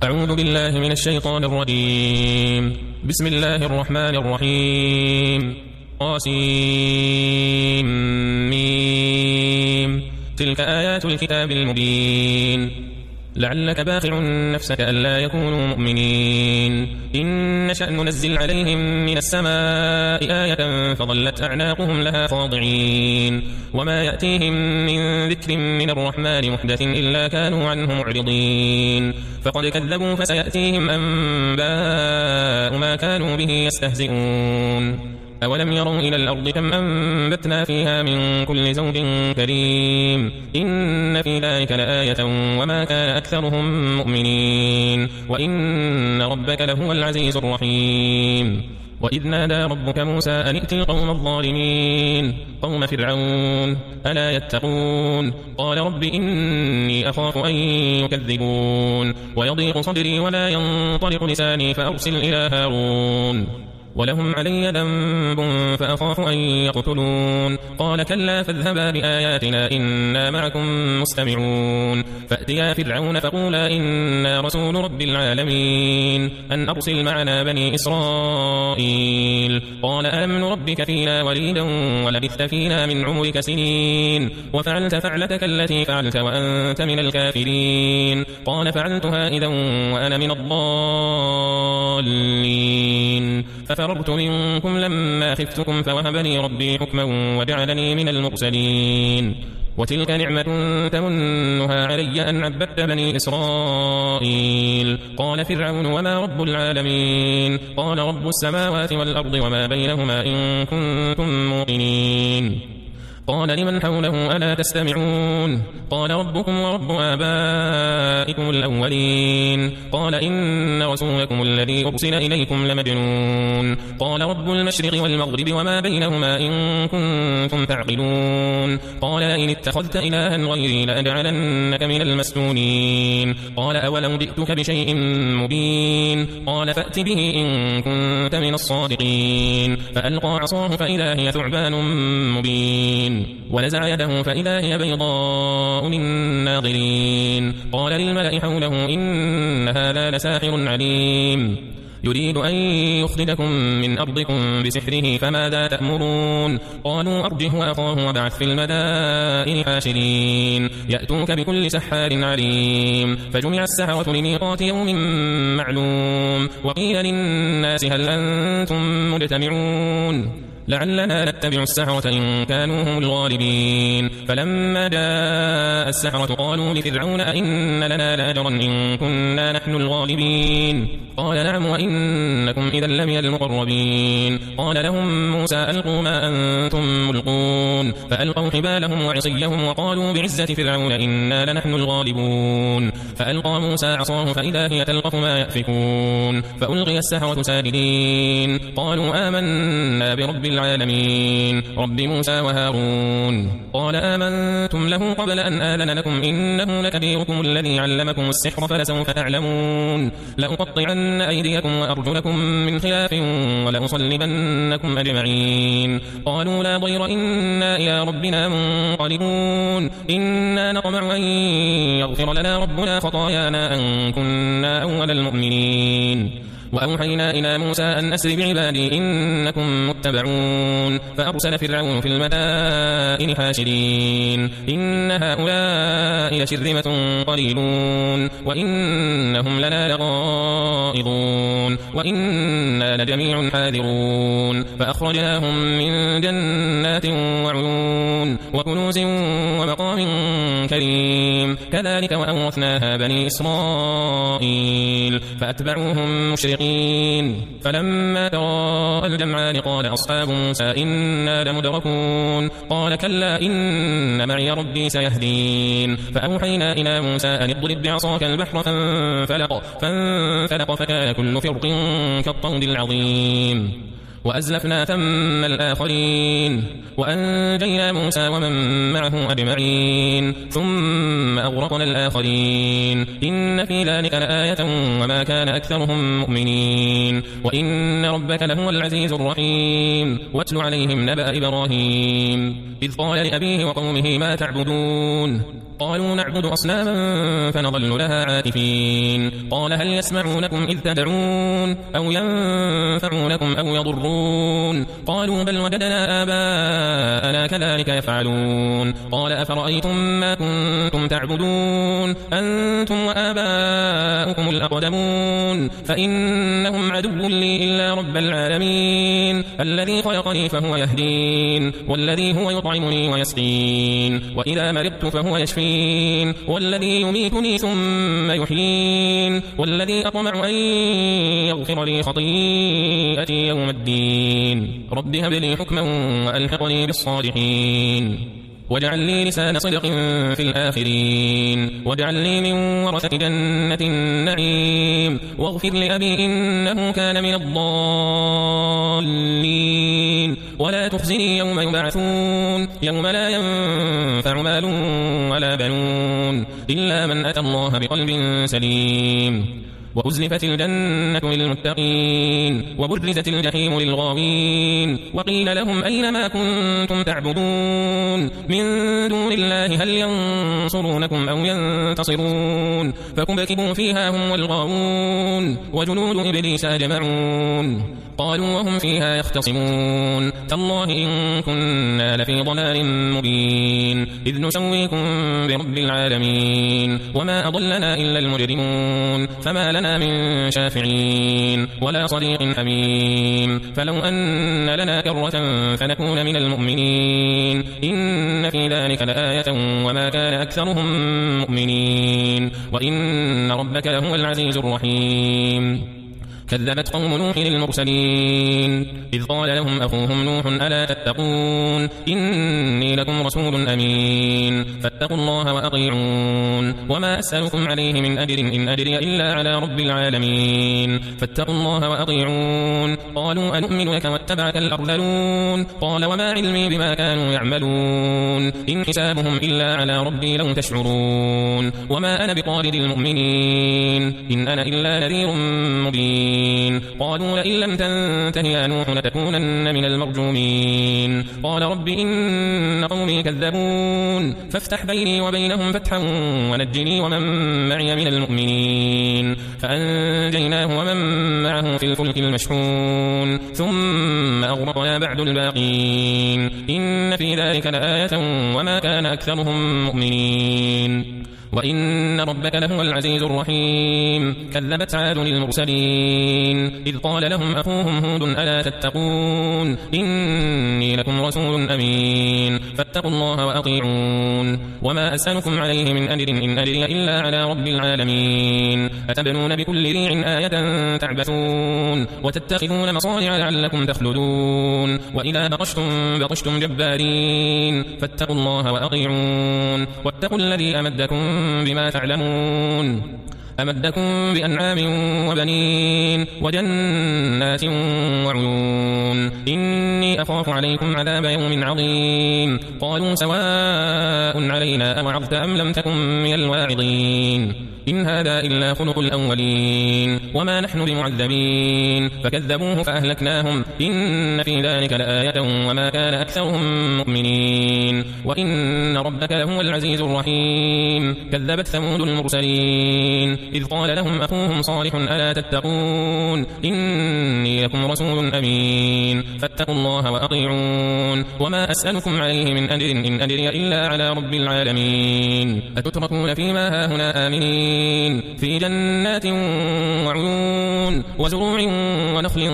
أعوذ بالله من الشيطان الرجيم. بسم الله الرحمن الرحيم. طاسيم. تلك آيات الكتاب المبين. لعلك باخع نفسك ألا يكونوا مؤمنين إن نشأ ننزل عليهم من السماء آية فظلت أعناقهم لها خاضعين وما يأتيهم من ذكر من الرحمن محدث إلا كانوا عنه معرضين فقد كذبوا فسيأتيهم أنباء ما كانوا به يستهزئون أولم يروا إلى الأرض كم أنبتنا فيها من كل زوج كريم إن في ذلك لآية وما كان أكثرهم مؤمنين وإن ربك لهو العزيز الرحيم. وإذ نادى ربك موسى أن ائت القوم الظالمين قوم فرعون ألا يتقون قال رب إني أخاف أن يكذبون ويضيق صدري ولا ينطلق لساني فأرسل إلى هارون ولهم علي ذنب فأخاف أن يقتلون قال كلا فاذهبا بآياتنا إنا معكم مستمعون فأتيا فرعون فقولا إنا رسول رب العالمين أن أرسل معنا بني إسرائيل قال ألم نربك فينا وليدا ولبثت فينا من عمرك سنين وفعلت فعلتك التي فعلت وأنت من الكافرين قال فعلتها إذا وأنا من الضالين ففررت منكم لما خفتكم فوهبني ربي حكما وجعلني من المرسلين وتلك نعمة تمنها علي أن عبدت بني إسرائيل قال فرعون وما رب العالمين قال رب السماوات والأرض وما بينهما إن كنتم موقنين قال لمن حوله ألا تستمعون قال ربكم ورب آبائكم الأولين قال إن رسولكم الذي أرسل إليكم لمجنون قال رب المشرق والمغرب وما بينهما إن كنتم تعقلون قال إن اتخذت إلها غيري لأجعلنك من المسجونين قال أولو جئتك بشيء مبين قال فأت به إن كنت من الصادقين فألقى عصاه فإذا هي ثعبان مبين ونزع يده فإذا هي بيضاء للناظرين قال للملأ حوله إن هذا لساحر عليم يريد أن يخرجكم من أرضكم بسحره فماذا تأمرون قالوا أرجه وأخاه وابعث في المدائن حاشرين يأتوك بكل سحار عليم فجمع السحرة لميقات يوم معلوم وقيل للناس هل أنتم مجتمعون لعلنا نتبع السحرة إن كانوا هم الغالبين فلما جاء السحرة قالوا لفرعون أئن لنا لأجرا إن كنا نحن الغالبين قال نعم وإنكم إذا لمن المقربين قال لهم موسى ألقوا ما أنتم ملقون فألقوا حبالهم وعصيهم وقالوا بعزة فرعون إنا لنحن الغالبون فألقى موسى عصاه فإذا هي تلقف ما يأفكون فألقي السحرة ساجدين قالوا آمنا برب العالمين رب موسى وهارون قال آمنتم له قبل أن آذن لكم إنه لكبيركم الذي علمكم السحر فلسوف تعلمون لأقطعن أيديكم وأرجلكم من خلاف ولأصلبنكم أجمعين قالوا لا ضير إنا إلى ربنا منقلبون إنا نطمع أن يغفر لنا ربنا خطايانا أن كنا أول المؤمنين وأوحينا إلى موسى أن أسر بعبادي إنكم متبعون فأرسل فرعون في المدائن حاشرين إن هؤلاء لشرذمة قليلون وإنهم لنا لغائظون وإنا لجميع حاذرون فأخرجناهم من جنات وعيون وكنوز ومقام كريم كذلك وأورثناها بني إسرائيل فأتبعوهم مشرقين فلما تراءى الجمعان قال أصحاب موسى إنا لمدركون قال كلا إن معي ربي سيهدين فأوحينا إلى موسى أن اضرب بعصاك البحر فانفلق فكان كل فرق كالطود العظيم وأزلفنا ثم الآخرين وأنجينا موسى ومن معه أجمعين ثم أغرقنا الآخرين إن في ذلك لآية وما كان أكثرهم مؤمنين وإن ربك لهو العزيز الرحيم واتل عليهم نبأ إبراهيم إذ قال لأبيه وقومه ما تعبدون قالوا نعبد أصناما فنظل لها عاكفين قال هل يسمعونكم إذ تدعون أو ينفعونكم أو يضرون قالوا بل وجدنا آباءنا كذلك يفعلون قال أفرأيتم ما كنتم تعبدون أنتم وآباؤكم الأقدمون فإنهم عدو لي إلا رب العالمين الذي خلقني فهو يهدين والذي هو يطعمني ويسقين وإذا مرضت فهو يشفين والذي يميتني ثم يحيين والذي أطمع أن يغفر لي خطيئتي يوم الدين رب هب لي حكما وألحقني بالصالحين واجعل لي لسان صدق في الآخرين واجعل لي من ورثة جنة النعيم واغفر لأبي إنه كان من الضالين ولا تخزني يوم يبعثون يوم لا ينفع مال ولا بنون إلا من أتى الله بقلب سليم وأزلفت الجنة للمتقين وبرزت الجحيم للغاوين وقيل لهم أين ما كنتم تعبدون من دون الله هل ينصرونكم أو ينتصرون فكبكبوا فيها هم والغاوون وجنود إبليس أجمعون قالوا وهم فيها يختصمون تالله إن كنا لفي ضلال مبين إذ نسويكم برب العالمين وما أضلنا إلا المجرمون فما لنا من شافعين ولا صديق حميم فلو أن لنا كرة فنكون من المؤمنين إن في ذلك لآية وما كان أكثرهم مؤمنين وإن ربك لهو العزيز الرحيم كذبت قوم نوح المرسلين إذ قال لهم أخوهم نوح ألا تتقون إني لكم رسول أمين فاتقوا الله وأطيعون وما أسألكم عليه من أجر إن أجري إلا على رب العالمين فاتقوا الله وأطيعون قالوا أنؤمن لك واتبعك الأرذلون قال وما علمي بما كانوا يعملون إن حسابهم إلا على ربي لو تشعرون وما أنا بطارد المؤمنين إن أنا إلا نذير مبين قالوا لئن لم تنته يا نوح لتكونن من المرجومين قال رب إن قومي كذبون فافتح بيني وبينهم فتحا ونجني ومن معي من المؤمنين فأنجيناه ومن معه في الفلك المشحون ثم أغرقنا بعد الباقين إن في ذلك لآية وما كان أكثرهم مؤمنين وإن ربك لهو العزيز الرحيم كذبت عاد المرسلين إذ قال لهم أخوهم هود ألا تتقون إني لكم رسول أمين فاتقوا الله وأطيعون وما أسألكم عليه من أجر إن أجري إلا على رب العالمين أتبنون بكل ريع آية تعبثون وتتخذون مصانع لعلكم تخلدون وإذا بطشتم جبارين فاتقوا الله وأطيعون واتقوا الذي أمدكم بما تعلمون أمدكم بأنعام وبنين وجنات وعيون إني أخاف عليكم عذاب يوم عظيم قالوا سواء علينا أوعظت أم لم تكن من الواعظين إن هذا إلا خلق الأولين وما نحن بمعذبين فكذبوه فأهلكناهم إن في ذلك لآية وما كان أكثرهم مؤمنين وإن ربك لهو العزيز الرحيم كذبت ثمود المرسلين إذ قال لهم أخوهم صالح ألا تتقون إني لكم رسول أمين فاتقوا الله وأطيعون وما أسألكم عليه من أجر إن أجري إلا على رب العالمين أتتركون فيما هاهنا آمنين في جنات وعيون وزروع ونخل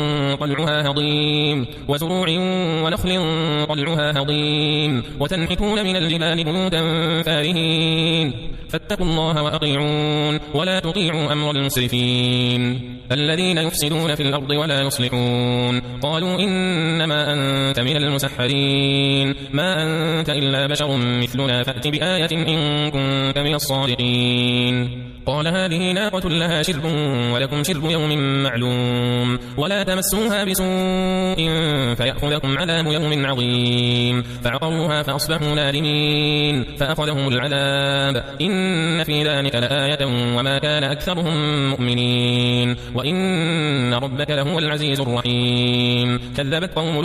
طلعها هضيم وتنحتون من الجبال بيوتا فارهين فاتقوا الله وأطيعون ولا تطيعوا أمر المسرفين الذين يفسدون في الأرض ولا يصلحون قالوا إنما أنت من المسحرين ما أنت إلا بشر مثلنا فأت بآية إن كنت من الصادقين قال هذه ناقة لها شرب ولكم شرب يوم معلوم ولا تمسوها بسوء فيأخذكم عذاب يوم عظيم فعقروها فأصبحوا نادمين فأخذهم العذاب إن في ذلك لآية وما كان أكثرهم مؤمنين وإن ربك لهو العزيز الرحيم كذبت قوم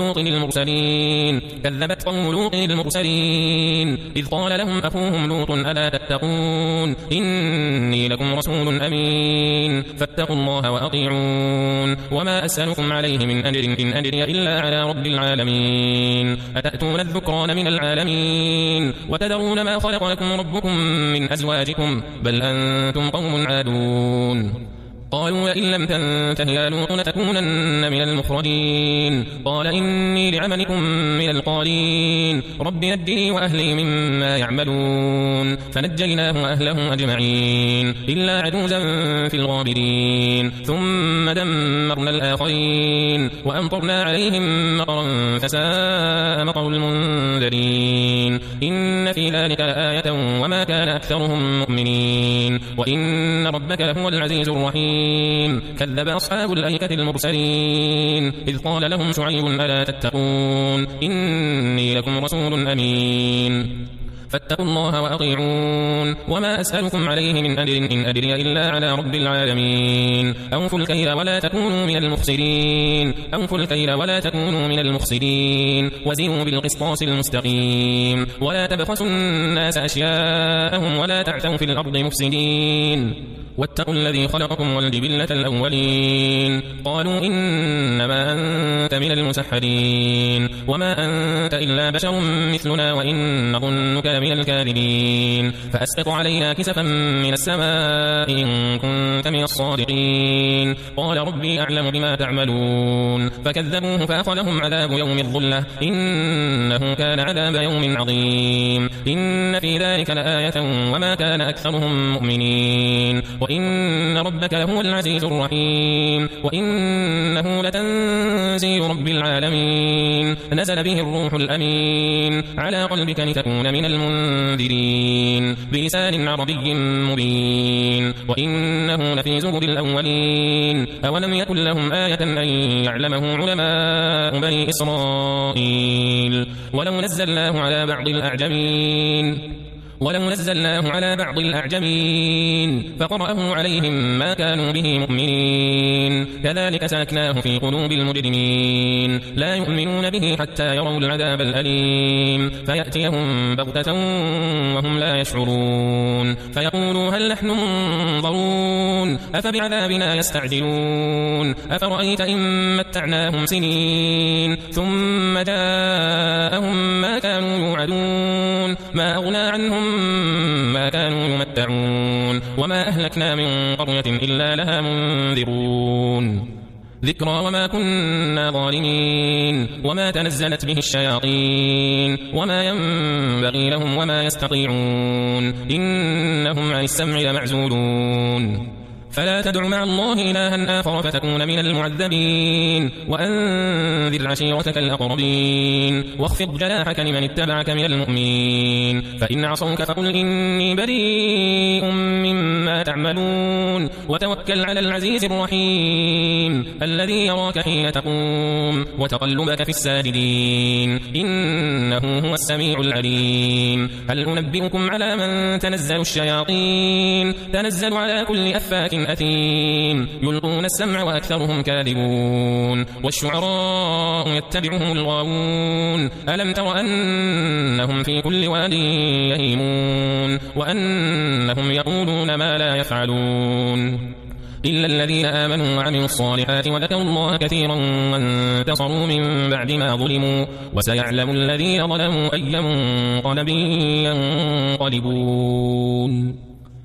لوط المرسلين إذ قال لهم أخوهم لوط ألا تتقون إني لكم رسول أمين فاتقوا الله وأطيعون وما أسألكم عليه من أجر إن أجري إلا على رب العالمين أتأتون الذكران من العالمين وتذرون ما خلق لكم ربكم من أزواجكم بل أنتم قوم عادون قالوا لئن لم تنته يا لوط لتكونن من المخرجين قال إني لعملكم من القالين رب نجني وأهلي مما يعملون فنجيناه وأهله أجمعين إلا عجوزا في الغابرين ثم دمرنا الآخرين وأمطرنا عليهم مطرا فساء مطر المنذرين إن في ذلك لآية وما كان أكثرهم مؤمنين وإن ربك لهو العزيز الرحيم كذب أصحاب الأيكة المرسلين إذ قال لهم شعيب ألا تتقون إني لكم رسول أمين فاتقوا الله وأطيعون وما أسألكم عليه من أجر إن أجري إلا على رب العالمين أوفوا الكيل ولا تكونوا من المخسرين وزنوا بالقسطاس المستقيم ولا تبخسوا الناس أشياءهم ولا تعثوا في الأرض مفسدين واتقوا الذي خلقكم والجبلة الأولين قالوا إنما أنت من المسحرين وما أنت إلا بشر مثلنا وإن نظنك لمن الكاذبين فأسقط علينا كسفا من السماء إن كنت من الصادقين قال ربي أعلم بما تعملون فكذبوه فأخذهم عذاب يوم الظلة إنه كان عذاب يوم عظيم إن في ذلك لآية وما كان أكثرهم مؤمنين وإن ربك لهو العزيز الرحيم وإنه لتنزيل رب العالمين نزل به الروح الأمين على قلبك لتكون من المنذرين بلسان عربي مبين وإنه لفي زبر الأولين أولم يكن لهم آية أن يعلمه علماء بني إسرائيل ولو نزلناه على بعض الأعجمين فقرأه عليهم ما كانوا به مؤمنين كذلك سلكناه في قلوب المجرمين لا يؤمنون به حتى يروا العذاب الأليم فيأتيهم بغتة وهم لا يشعرون فيقولوا هل نحن منظرون أفبعذابنا يستعجلون أفرأيت إن متعناهم سنين ثم جاءهم ما كانوا يوعدون ما أغنى عنهم ما كانوا يمتعون وما أهلكنا من قرية إلا لها منذرون ذكرى وما كنا ظالمين وما تنزلت به الشياطين وما ينبغي لهم وما يستطيعون إنهم عن السمع لمعزولون فلا تدع مع الله إلها آخر فتكون من المعذبين وأنذر عشيرتك الأقربين واخفض جناحك لمن اتبعك من المؤمنين فإن عصوك فقل إني بريء مما تعملون وتوكل على العزيز الرحيم الذي يراك حين تقوم وتقلبك في الساجدين إنه هو السميع العليم هل أنبئكم على من تنزل الشياطين تنزل على كل أفاك أثيم يلقون السمع وأكثرهم كاذبون والشعراء يتبعهم الغاوون ألم تر أنهم في كل واد يهيمون وأنهم يقولون ما لا يفعلون إلا الذين آمنوا وعملوا الصالحات وذكروا الله كثيرا وانتصروا من بعد ما ظلموا وسيعلم الذين ظلموا أي منقلب ينقلبون